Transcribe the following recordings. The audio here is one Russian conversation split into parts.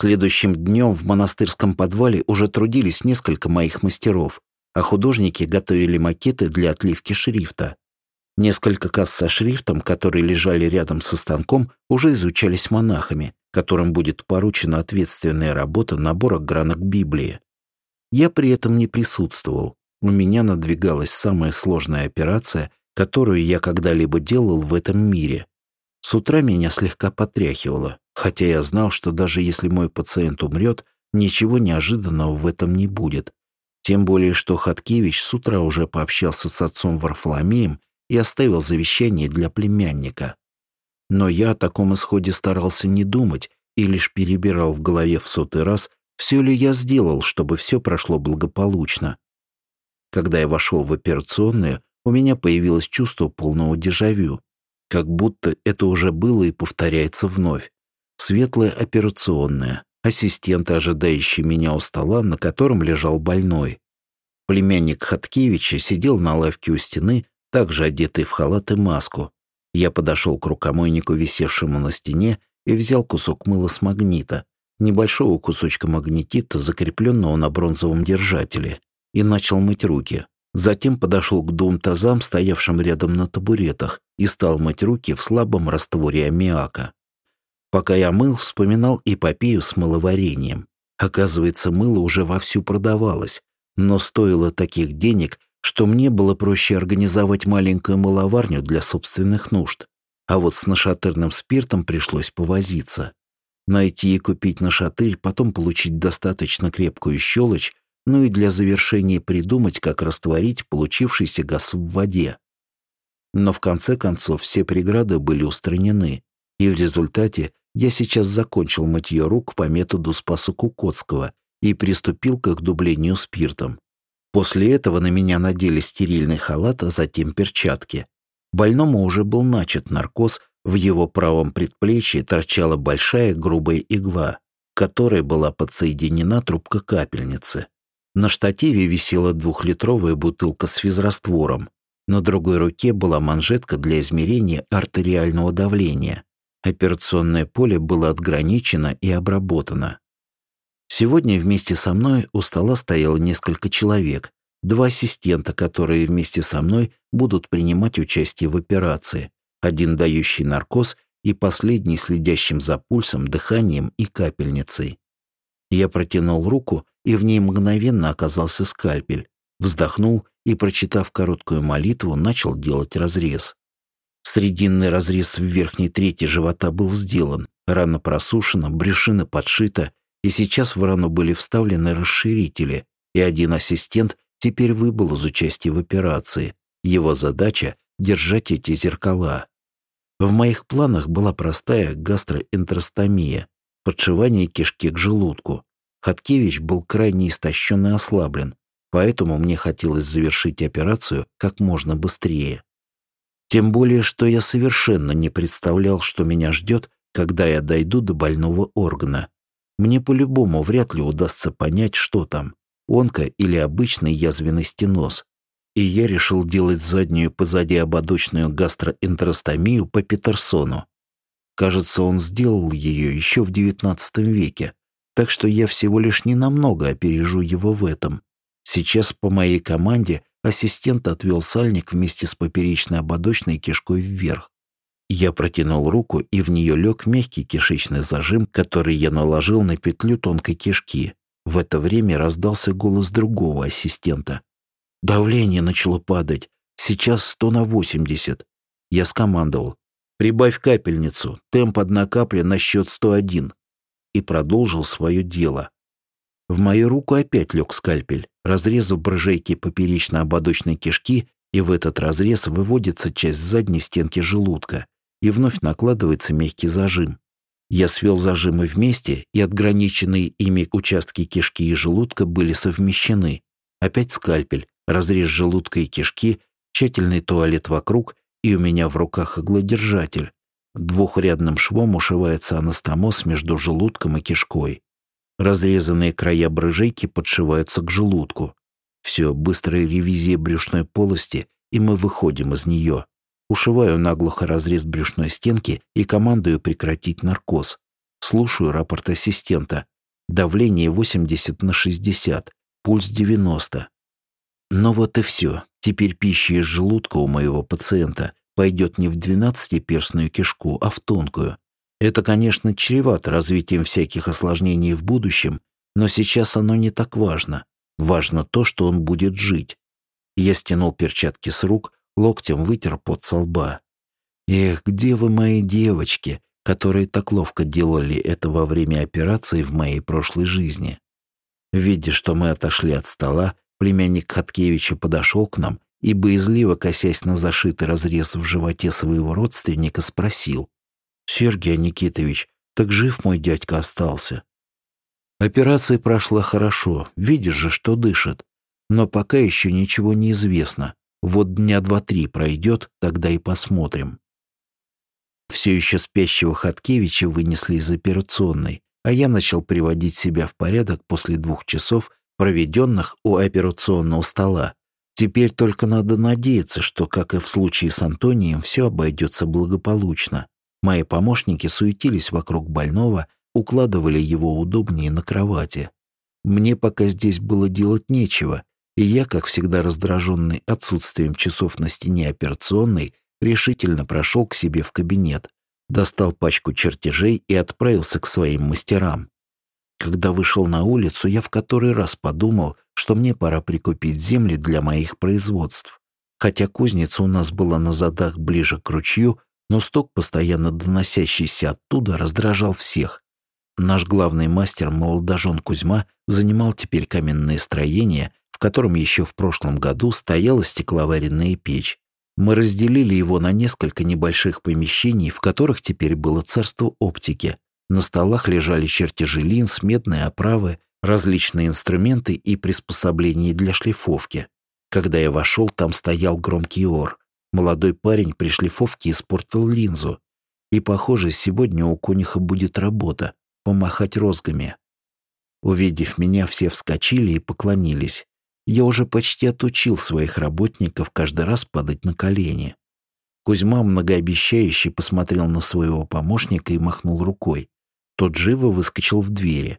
Следующим днем в монастырском подвале уже трудились несколько моих мастеров, а художники готовили макеты для отливки шрифта. Несколько касс со шрифтом, которые лежали рядом со станком, уже изучались монахами, которым будет поручена ответственная работа набора гранок Библии. Я при этом не присутствовал. У меня надвигалась самая сложная операция, которую я когда-либо делал в этом мире. С утра меня слегка потряхивало, хотя я знал, что даже если мой пациент умрет, ничего неожиданного в этом не будет. Тем более, что Хаткевич с утра уже пообщался с отцом Варфоломеем и оставил завещание для племянника. Но я о таком исходе старался не думать и лишь перебирал в голове в 100-й раз, все ли я сделал, чтобы все прошло благополучно. Когда я вошел в операционную, у меня появилось чувство полного дежавю, как будто это уже было и повторяется вновь. Светлая операционная, ассистенты, ожидающие меня у стола, на котором лежал больной. Племянник Хаткевича сидел на лавке у стены, также одетый в халат и маску. Я подошел к рукомойнику, висевшему на стене, и взял кусок мыла с магнита, небольшого кусочка магнетита, закрепленного на бронзовом держателе, и начал мыть руки. Затем подошел к 2 тазам, стоявшим рядом на табуретах, и стал мыть руки в слабом растворе аммиака. Пока я мыл, вспоминал эпопею с мыловарением. Оказывается, мыло уже вовсю продавалось, но стоило таких денег, что мне было проще организовать маленькую мыловарню для собственных нужд. А вот с нашатырным спиртом пришлось повозиться. Найти и купить нашатырь, потом получить достаточно крепкую щелочь, ну и для завершения придумать, как растворить получившийся газ в воде. Но в конце концов все преграды были устранены, и в результате я сейчас закончил мытье рук по методу Спаса Кукоцкого и приступил к их дублению спиртом. После этого на меня надели стерильный халат, а затем перчатки. Больному уже был начат наркоз, в его правом предплечье торчала большая грубая игла, к которой была подсоединена трубка капельницы. На штативе висела 2-литровая бутылка с физраствором. На другой руке была манжетка для измерения артериального давления. Операционное поле было отграничено и обработано. Сегодня вместе со мной у стола стояло несколько человек, 2 ассистента, которые вместе со мной будут принимать участие в операции, 1 дающий наркоз и последний следящим за пульсом, дыханием и капельницей. Я протянул руку, и в ней мгновенно оказался скальпель, вздохнул и, прочитав короткую молитву, начал делать разрез. Срединный разрез в верхней трети живота был сделан, рана просушена, брюшина подшита, и сейчас в рану были вставлены расширители, и 1 ассистент теперь выбыл из участия в операции. Его задача – держать эти зеркала. В моих планах была простая гастроэнтеростомия, подшивание кишки к желудку. Хаткевич был крайне истощен и ослаблен, поэтому мне хотелось завершить операцию как можно быстрее. Тем более, что я совершенно не представлял, что меня ждет, когда я дойду до больного органа. Мне по-любому вряд ли удастся понять, что там – онко или обычный язвенный стеноз. И я решил делать заднюю позади ободочную гастроэнтеростомию по Петерсону. Кажется, он сделал ее еще в XIX веке, так что я всего лишь ненамного опережу его в этом. Сейчас по моей команде ассистент отвел сальник вместе с поперечной ободочной кишкой вверх. Я протянул руку, и в нее лег мягкий кишечный зажим, который я наложил на петлю тонкой кишки. В это время раздался голос другого ассистента. Давление начало падать. Сейчас 100 на 80. Я скомандовал. «Прибавь капельницу. Темп 1 капля на счет 101». И продолжил свое дело. В мою руку опять лег скальпель, разрезав брыжейки поперечно-ободочной кишки, и в этот разрез выводится часть задней стенки желудка, и вновь накладывается мягкий зажим. Я свел зажимы вместе, и отграниченные ими участки кишки и желудка были совмещены. Опять скальпель, разрез желудка и кишки, тщательный туалет вокруг, и у меня в руках иглодержатель. 2-рядным швом ушивается анастомоз между желудком и кишкой. Разрезанные края брыжейки подшиваются к желудку. Все, быстрая ревизия брюшной полости, и мы выходим из нее. Ушиваю наглухо разрез брюшной стенки и командую прекратить наркоз. Слушаю рапорт ассистента. Давление 80/60, пульс 90. Но вот и все. Теперь пища из желудка у моего пациента пойдет не в 12-перстную кишку, а в тонкую. Это, конечно, чревато развитием всяких осложнений в будущем, но сейчас оно не так важно. Важно то, что он будет жить. Я стянул перчатки с рук, локтем вытер пот со лба. Эх, где вы, мои девочки, которые так ловко делали это во время операции в моей прошлой жизни? Видя, что мы отошли от стола, племянник Хаткевича подошел к нам и, боязливо косясь на зашитый разрез в животе своего родственника, спросил: «Сергей Никитович, так жив мой дядька остался?» Операция прошла хорошо, видишь же, что дышит. Но пока еще ничего не известно. Вот дня 2-3 пройдет, тогда и посмотрим. Все еще спящего Хаткевича вынесли из операционной, а я начал приводить себя в порядок после 2 часов, проведенных у операционного стола. Теперь только надо надеяться, что, как и в случае с Антонием, все обойдется благополучно. Мои помощники суетились вокруг больного, укладывали его удобнее на кровати. Мне пока здесь было делать нечего, и я, как всегда раздраженный отсутствием часов на стене операционной, решительно прошел к себе в кабинет, достал пачку чертежей и отправился к своим мастерам. Когда вышел на улицу, я в который раз подумал, что мне пора прикупить земли для моих производств. Хотя кузница у нас была на задах ближе к ручью, но стук, постоянно доносящийся оттуда, раздражал всех. Наш главный мастер, молодожен Кузьма, занимал теперь каменное строение, в котором еще в прошлом году стояла стекловаренная печь. Мы разделили его на несколько небольших помещений, в которых теперь было царство оптики. На столах лежали чертежи линз, медные оправы, различные инструменты и приспособления для шлифовки. Когда я вошел, там стоял громкий ор. Молодой парень при шлифовке испортил линзу. И, похоже, сегодня у конюха будет работа — помахать розгами. Увидев меня, все вскочили и поклонились. Я уже почти отучил своих работников каждый раз падать на колени. Кузьма многообещающе посмотрел на своего помощника и махнул рукой. Тот живо выскочил в двери.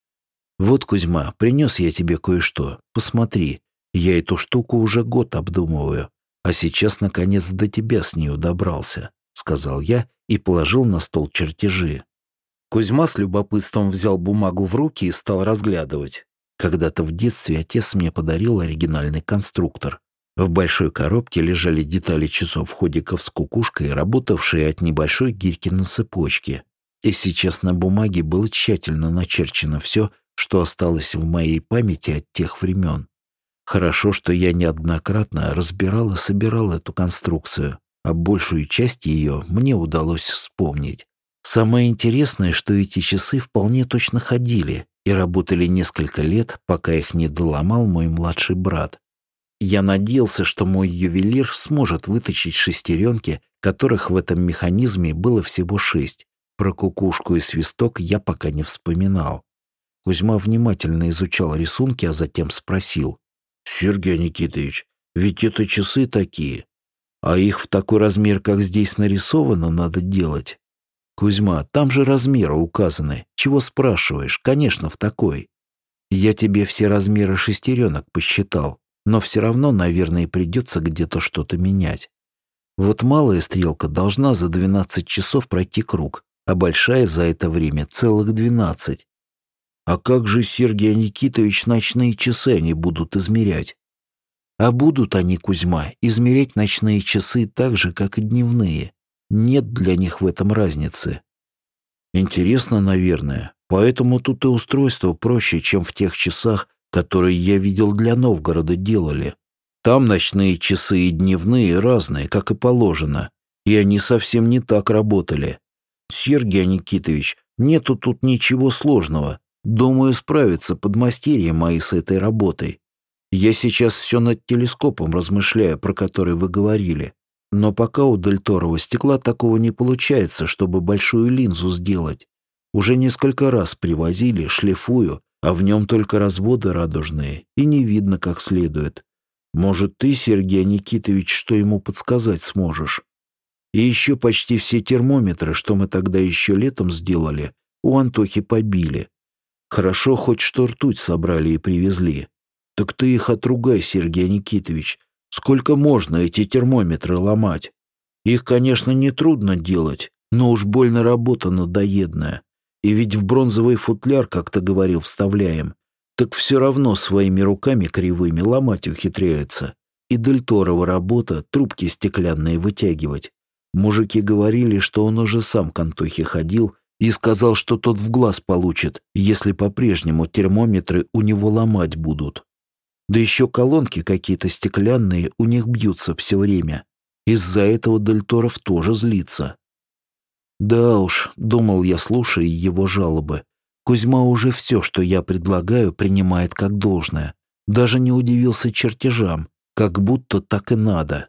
«Вот, Кузьма, принес я тебе кое-что. Посмотри, я эту штуку уже год обдумываю, а сейчас, наконец, до тебя с нею добрался», — сказал я и положил на стол чертежи. Кузьма с любопытством взял бумагу в руки и стал разглядывать. Когда-то в детстве отец мне подарил оригинальный конструктор. В большой коробке лежали детали часов ходиков с кукушкой, работавшие от небольшой гирьки на цепочке. И сейчас на бумаге было тщательно начерчено все, что осталось в моей памяти от тех времен. Хорошо, что я неоднократно разбирал и собирал эту конструкцию, а большую часть ее мне удалось вспомнить. Самое интересное, что эти часы вполне точно ходили и работали несколько лет, пока их не доломал мой младший брат. Я надеялся, что мой ювелир сможет выточить шестеренки, которых в этом механизме было всего 6. Про кукушку и свисток я пока не вспоминал. Кузьма внимательно изучал рисунки, а затем спросил: «Сергей Никитович, ведь это часы такие, а их в такой размер, как здесь нарисовано, надо делать?» «Кузьма, там же размеры указаны. Чего спрашиваешь? Конечно, в такой. Я тебе все размеры шестеренок посчитал, но все равно, наверное, придется где-то что-то менять. Вот малая стрелка должна за 12 часов пройти круг, а большая за это время целых 12. А как же, Сергей Никитович, ночные часы они будут измерять?» «А будут они, Кузьма, измерять ночные часы так же, как и дневные. Нет для них в этом разницы». «Интересно, наверное. Поэтому тут и устройство проще, чем в тех часах, которые я видел для Новгорода делали. Там ночные часы и дневные разные, как и положено, и они совсем не так работали. Сергей Никитович, нету тут ничего сложного. Думаю, справятся подмастерья мои с этой работой. Я сейчас все над телескопом размышляю, про который вы говорили. Но пока у дельторового стекла такого не получается, чтобы большую линзу сделать. Уже несколько раз привозили, шлифую, а в нем только разводы радужные, и не видно как следует. Может, ты, Сергей Никитович, что ему подсказать сможешь? И еще почти все термометры, что мы тогда еще летом сделали, У Антохи побили. Хорошо хоть что ртуть собрали и привезли. Так ты их отругай, Сергей Никитович. Сколько можно эти термометры ломать? Их, конечно, нетрудно делать, но уж больно работа надоедная. И ведь в бронзовый футляр, как ты говорил, вставляем. Так все равно своими руками кривыми ломать ухитряются. И Дельторова работа трубки стеклянные вытягивать. Мужики говорили, что он уже сам к Антохе ходил и сказал, что тот в глаз получит, если по-прежнему термометры у него ломать будут. Да еще колонки какие-то стеклянные у них бьются все время. Из-за этого Дельторов тоже злится. Да уж, думал я, слушая его жалобы, Кузьма уже все, что я предлагаю, принимает как должное. Даже не удивился чертежам, как будто так и надо.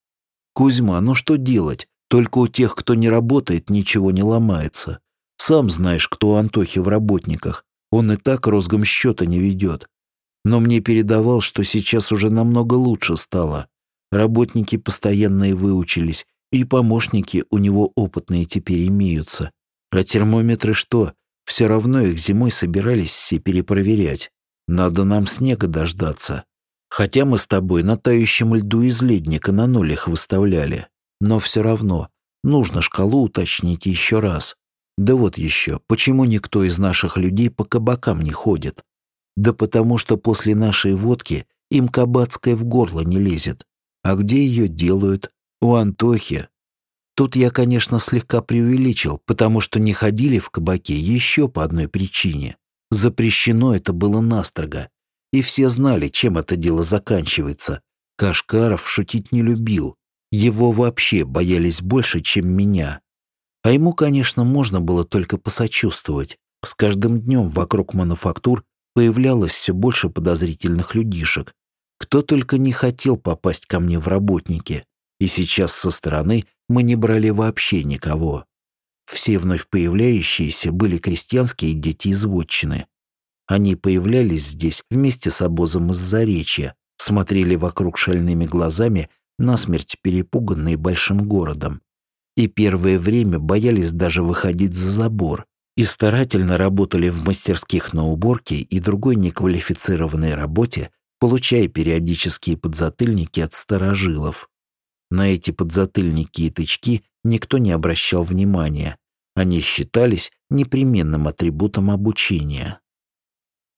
Кузьма, ну что делать? Только у тех, кто не работает, ничего не ломается. Сам знаешь, кто у Антохи в работниках. Он и так розгом счета не ведет. Но мне передавал, что сейчас уже намного лучше стало. Работники постоянные выучились, и помощники у него опытные теперь имеются. А термометры что? Все равно их зимой собирались все перепроверять. Надо нам снега дождаться. Хотя мы с тобой на тающем льду из ледника на ноль их выставляли. Но все равно нужно шкалу уточнить еще раз. Да вот еще, почему никто из наших людей по кабакам не ходит? Да потому что после нашей водки им кабацкая в горло не лезет. А где ее делают? У Антохи. Тут я, конечно, слегка преувеличил, потому что не ходили в кабаке еще по одной причине. Запрещено это было настрого. И все знали, чем это дело заканчивается. Кашкаров шутить не любил. Его вообще боялись больше, чем меня. А ему, конечно, можно было только посочувствовать. С каждым днем вокруг мануфактур появлялось все больше подозрительных людишек. Кто только не хотел попасть ко мне в работники. И сейчас со стороны мы не брали вообще никого. Все вновь появляющиеся были крестьянские дети из вотчины. Они появлялись здесь вместе с обозом из Заречья, смотрели вокруг шальными глазами, насмерть перепуганные большим городом. И первое время боялись даже выходить за забор и старательно работали в мастерских на уборке и другой неквалифицированной работе, получая периодические подзатыльники от старожилов. На эти подзатыльники и тычки никто не обращал внимания. Они считались непременным атрибутом обучения.